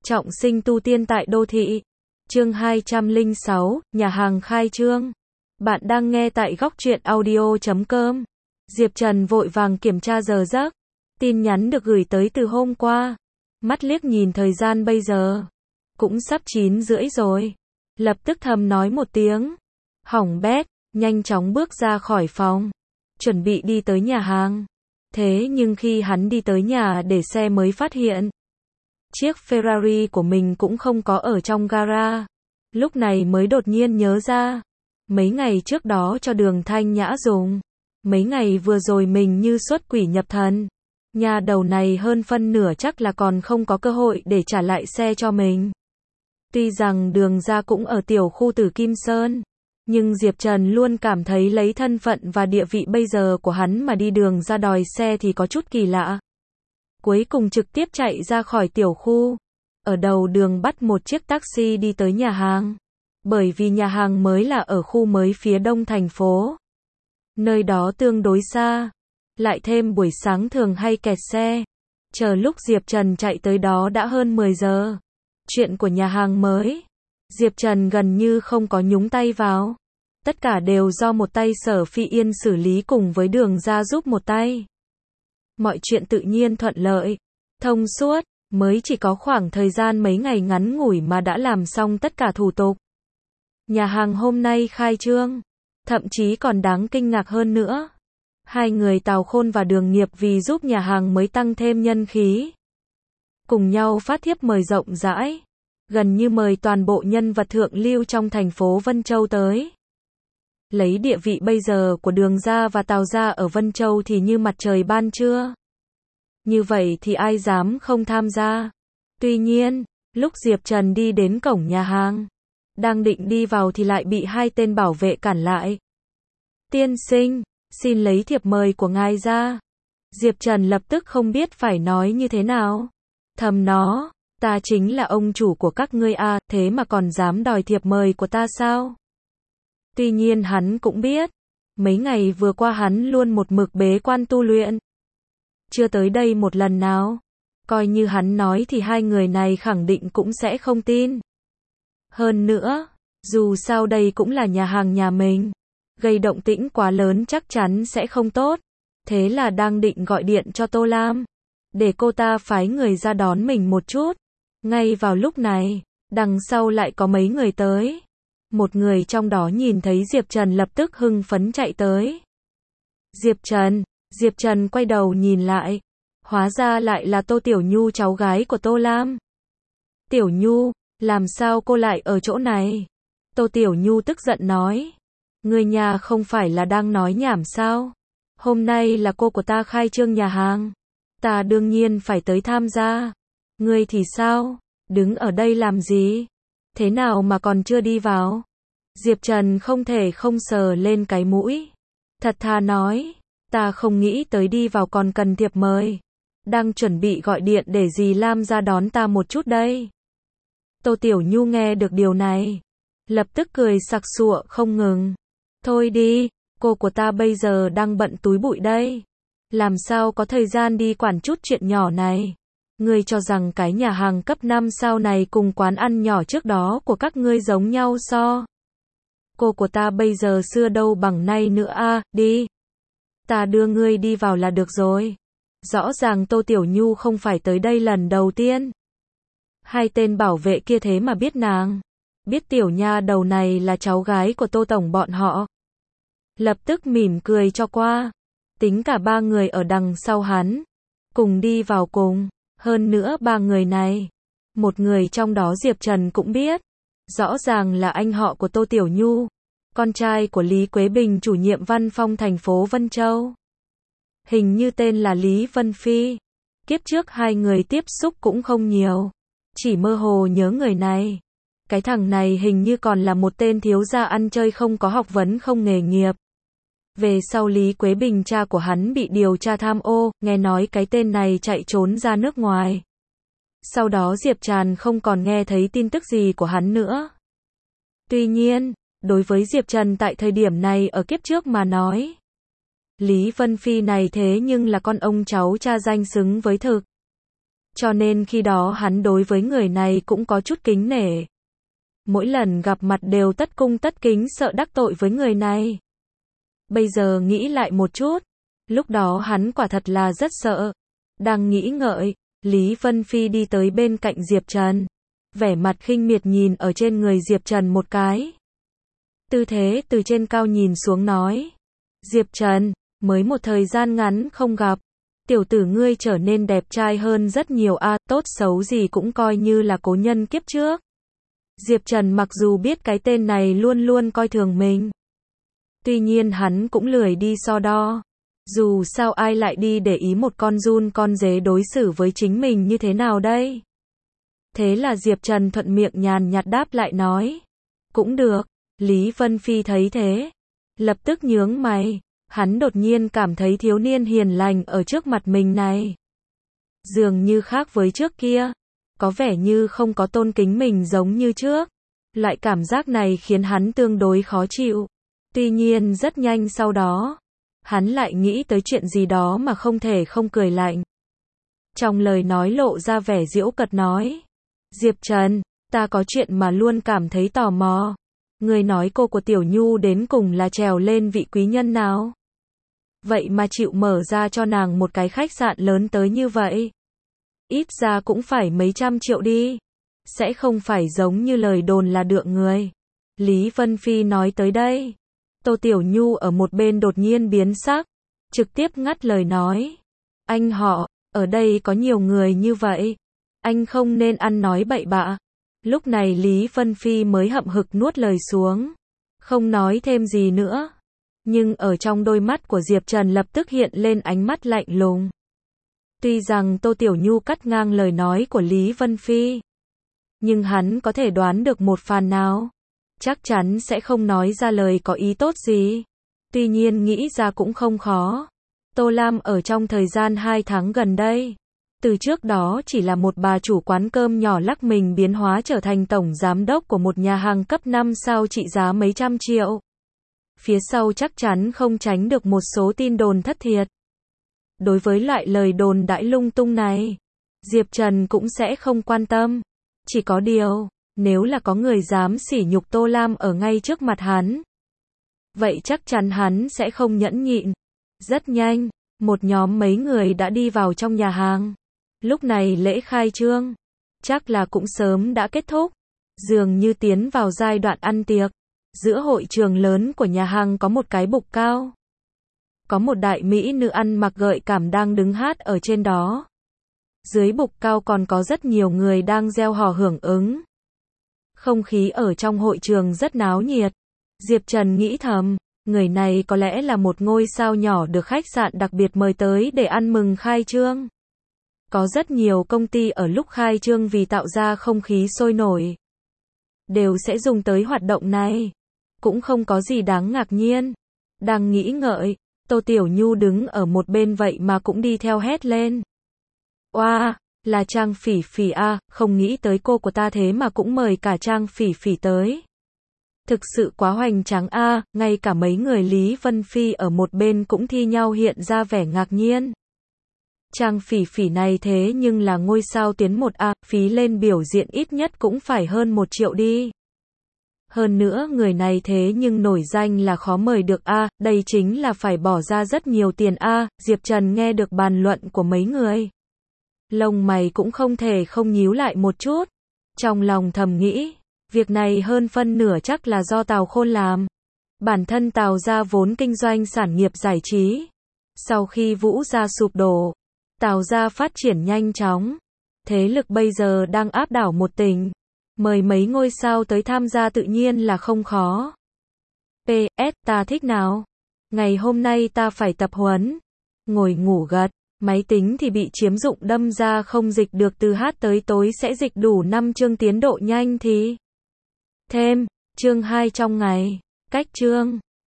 Trọng sinh tu tiên tại đô thị. Chương 206, nhà hàng khai trương. Bạn đang nghe tại góc truyện audio.com. Diệp Trần vội vàng kiểm tra giờ giấc. Tin nhắn được gửi tới từ hôm qua. Mắt liếc nhìn thời gian bây giờ. Cũng sắp 9:30 rồi. Lập tức thầm nói một tiếng. Hỏng bét, nhanh chóng bước ra khỏi phòng. Chuẩn bị đi tới nhà hàng. Thế nhưng khi hắn đi tới nhà để xe mới phát hiện. Chiếc Ferrari của mình cũng không có ở trong gara. Lúc này mới đột nhiên nhớ ra. Mấy ngày trước đó cho Đường Thanh Nhã dùng. Mấy ngày vừa rồi mình như xuất quỷ nhập thần. Nhà đầu này hơn phân nửa chắc là còn không có cơ hội để trả lại xe cho mình. Tuy rằng Đường gia cũng ở tiểu khu Tử Kim Sơn. Nhưng Diệp Trần luôn cảm thấy lấy thân phận và địa vị bây giờ của hắn mà đi Đường gia đòi xe thì có chút kỳ lạ. Cuối cùng trực tiếp chạy ra khỏi tiểu khu. Ở đầu đường bắt một chiếc taxi đi tới nhà hàng. Bởi vì nhà hàng mới là ở khu mới phía đông thành phố. Nơi đó tương đối xa. Lại thêm buổi sáng thường hay kẹt xe. Chờ lúc Diệp Trần chạy tới đó đã hơn 10 giờ. Chuyện của nhà hàng mới. Diệp Trần gần như không có nhúng tay vào. Tất cả đều do một tay Sở Phi Yên xử lý cùng với Đường gia giúp một tay. Mọi chuyện tự nhiên thuận lợi, thông suốt, mới chỉ có khoảng thời gian mấy ngày ngắn ngủi mà đã làm xong tất cả thủ tục. Nhà hàng hôm nay khai trương, thậm chí còn đáng kinh ngạc hơn nữa. Hai người Tào Khôn và Đường Nghiệp vì giúp nhà hàng mới tăng thêm nhân khí. Cùng nhau phát thiếp mời rộng rãi, gần như mời toàn bộ nhân vật thượng lưu trong thành phố Vân Châu tới. Lấy địa vị bây giờ của Đường gia và Tào gia ở Vân Châu thì như mặt trời ban trưa. Như vậy thì ai dám không tham gia. Tuy nhiên, lúc Diệp Trần đi đến cổng nhà hàng, đang định đi vào thì lại bị hai tên bảo vệ cản lại. Tiên sinh, xin lấy thiệp mời của ngài ra. Diệp Trần lập tức không biết phải nói như thế nào. Thầm nó, ta chính là ông chủ của các ngươi à, thế mà còn dám đòi thiệp mời của ta sao? Tuy nhiên hắn cũng biết, mấy ngày vừa qua hắn luôn một mực bế quan tu luyện. Chưa tới đây một lần nào. Coi như hắn nói thì hai người này khẳng định cũng sẽ không tin. Hơn nữa, dù sao đây cũng là nhà hàng nhà mình. Gây động tĩnh quá lớn chắc chắn sẽ không tốt. Thế là đang định gọi điện cho Tô Lam. Để cô ta phái người ra đón mình một chút. Ngay vào lúc này, đằng sau lại có mấy người tới. Một người trong đó nhìn thấy Diệp Trần lập tức hưng phấn chạy tới. Diệp Trần quay đầu nhìn lại. Hóa ra lại là Tô Tiểu Nhu, cháu gái của Tô Lam. Tiểu Nhu, làm sao cô lại ở chỗ này? Tô Tiểu Nhu tức giận nói. Người nhà không phải là đang nói nhảm sao? Hôm nay là cô của ta khai trương nhà hàng. Ta đương nhiên phải tới tham gia. Ngươi thì sao? Đứng ở đây làm gì? Thế nào mà còn chưa đi vào? Diệp Trần không thể không sờ lên cái mũi. Thật thà nói, ta không nghĩ tới đi vào còn cần thiệp mời. Đang chuẩn bị gọi điện để dì Lam ra đón ta một chút đây. Tô Tiểu Nhu nghe được điều này, lập tức cười sặc sụa không ngừng. Thôi đi, cô của ta bây giờ đang bận túi bụi đây. Làm sao có thời gian đi quản chút chuyện nhỏ này. Ngươi cho rằng cái nhà hàng cấp 5 sao này cùng quán ăn nhỏ trước đó của các ngươi giống nhau so? Cô của ta bây giờ xưa đâu bằng nay nữa à, đi. Ta đưa ngươi đi vào là được rồi. Rõ ràng Tô Tiểu Nhu không phải tới đây lần đầu tiên. Hai tên bảo vệ kia thế mà biết nàng. Biết tiểu nha đầu này là cháu gái của Tô Tổng bọn họ. Lập tức mỉm cười cho qua. Tính cả ba người ở đằng sau hắn. Cùng đi vào cùng. Hơn nữa ba người này. Một người trong đó Diệp Trần cũng biết. Rõ ràng là anh họ của Tô Tiểu Nhu. Con trai của Lý Quế Bình, chủ nhiệm văn phòng thành phố Vân Châu. Hình như tên là Lý Vân Phi. Kiếp trước hai người tiếp xúc cũng không nhiều. Chỉ mơ hồ nhớ người này. Cái thằng này hình như còn là một tên thiếu gia ăn chơi không có học vấn không nghề nghiệp. Về sau Lý Quế Bình cha của hắn bị điều tra tham ô, nghe nói cái tên này chạy trốn ra nước ngoài. Sau đó Diệp Trần không còn nghe thấy tin tức gì của hắn nữa. Tuy nhiên, đối với Diệp Trần tại thời điểm này ở kiếp trước mà nói, Lý Vân Phi này thế nhưng là con ông cháu cha danh xứng với thực. Cho nên khi đó hắn đối với người này cũng có chút kính nể. Mỗi lần gặp mặt đều tất cung tất kính, sợ đắc tội với người này. Bây giờ nghĩ lại một chút, lúc đó hắn quả thật là rất sợ. Đang nghĩ ngợi, Lý Vân Phi đi tới bên cạnh Diệp Trần. Vẻ mặt khinh miệt nhìn ở trên người Diệp Trần một cái. Tư thế từ trên cao nhìn xuống nói. Diệp Trần, mới một thời gian ngắn không gặp. Tiểu tử ngươi trở nên đẹp trai hơn rất nhiều a, tốt xấu gì cũng coi như là cố nhân kiếp trước. Diệp Trần mặc dù biết cái tên này luôn luôn coi thường mình. Tuy nhiên hắn cũng lười đi so đo. Dù sao ai lại đi để ý một con giun con dế đối xử với chính mình như thế nào đây? Thế là Diệp Trần thuận miệng nhàn nhạt đáp lại nói. Cũng được. Lý Vân Phi thấy thế, lập tức nhướng mày. Hắn đột nhiên cảm thấy thiếu niên hiền lành ở trước mặt mình này dường như khác với trước kia. Có vẻ như không có tôn kính mình giống như trước. Loại cảm giác này khiến hắn tương đối khó chịu. Tuy nhiên rất nhanh sau đó, hắn lại nghĩ tới chuyện gì đó mà không thể không cười lạnh. Trong lời nói lộ ra vẻ giễu cợt nói. Diệp Trần, ta có chuyện mà luôn cảm thấy tò mò. Người nói cô của Tiểu Nhu đến cùng là trèo lên vị quý nhân nào? Vậy mà chịu mở ra cho nàng một cái khách sạn lớn tới như vậy. Ít ra cũng phải mấy trăm triệu đi. Sẽ không phải giống như lời đồn là đượng người. Lý Vân Phi nói tới đây. Tô Tiểu Nhu ở một bên đột nhiên biến sắc. Trực tiếp ngắt lời nói. Anh họ, ở đây có nhiều người như vậy. Anh không nên ăn nói bậy bạ. Lúc này Lý Vân Phi mới hậm hực nuốt lời xuống. Không nói thêm gì nữa. Nhưng ở trong đôi mắt của Diệp Trần lập tức hiện lên ánh mắt lạnh lùng. Tuy rằng Tô Tiểu Nhu cắt ngang lời nói của Lý Vân Phi, nhưng hắn có thể đoán được một phần nào. Chắc chắn sẽ không nói ra lời có ý tốt gì. Tuy nhiên nghĩ ra cũng không khó. Tô Lam ở trong thời gian 2 tháng gần đây, từ trước đó chỉ là một bà chủ quán cơm nhỏ lắc mình biến hóa trở thành tổng giám đốc của một nhà hàng cấp 5 sao trị giá mấy trăm triệu. Phía sau chắc chắn không tránh được một số tin đồn thất thiệt. Đối với loại lời đồn đãi lung tung này, Diệp Trần cũng sẽ không quan tâm. Chỉ có điều, nếu là có người dám sỉ nhục Tô Lam ở ngay trước mặt hắn, vậy chắc chắn hắn sẽ không nhẫn nhịn. Rất nhanh, một nhóm mấy người đã đi vào trong nhà hàng. Lúc này lễ khai trương, chắc là cũng sớm đã kết thúc. Dường như tiến vào giai đoạn ăn tiệc. Giữa hội trường lớn của nhà hàng có một cái bục cao. Có một đại mỹ nữ ăn mặc gợi cảm đang đứng hát ở trên đó. Dưới bục cao còn có rất nhiều người đang reo hò hưởng ứng. Không khí ở trong hội trường rất náo nhiệt. Diệp Trần nghĩ thầm, người này có lẽ là một ngôi sao nhỏ được khách sạn đặc biệt mời tới để ăn mừng khai trương. Có rất nhiều công ty ở lúc khai trương vì tạo ra không khí sôi nổi, đều sẽ dùng tới hoạt động này. Cũng không có gì đáng ngạc nhiên. Đang nghĩ ngợi, Tô Tiểu Nhu đứng ở một bên vậy mà cũng đi theo hét lên. Oa, là Trang Phỉ Phỉ a, không nghĩ tới cô của ta thế mà cũng mời cả Trang Phỉ Phỉ tới. Thực sự quá hoành tráng a, ngay cả mấy người Lý Vân Phi ở một bên cũng thi nhau hiện ra vẻ ngạc nhiên. Trang Phỉ Phỉ này thế nhưng là ngôi sao tuyến 1A, phí lên biểu diễn ít nhất cũng phải hơn 1 triệu đi. Hơn nữa người này thế nhưng nổi danh là khó mời được a, đây chính là phải bỏ ra rất nhiều tiền a. Diệp Trần nghe được bàn luận của mấy người, lông mày cũng không thể không nhíu lại một chút. Trong lòng thầm nghĩ, việc này hơn phân nửa chắc là do Tào Khôn làm. Bản thân Tào gia vốn kinh doanh sản nghiệp giải trí. Sau khi Vũ gia sụp đổ, Tào gia phát triển nhanh chóng. Thế lực bây giờ đang áp đảo một tỉnh. Mời mấy ngôi sao tới tham gia tự nhiên là không khó. PS, ta thích nào? Ngày hôm nay ta phải tập huấn. Ngồi ngủ gật, máy tính thì bị chiếm dụng đâm ra không dịch được, từ hát tới tối sẽ dịch đủ 5 chương, tiến độ nhanh thì thêm chương 2 trong ngày. Cách chương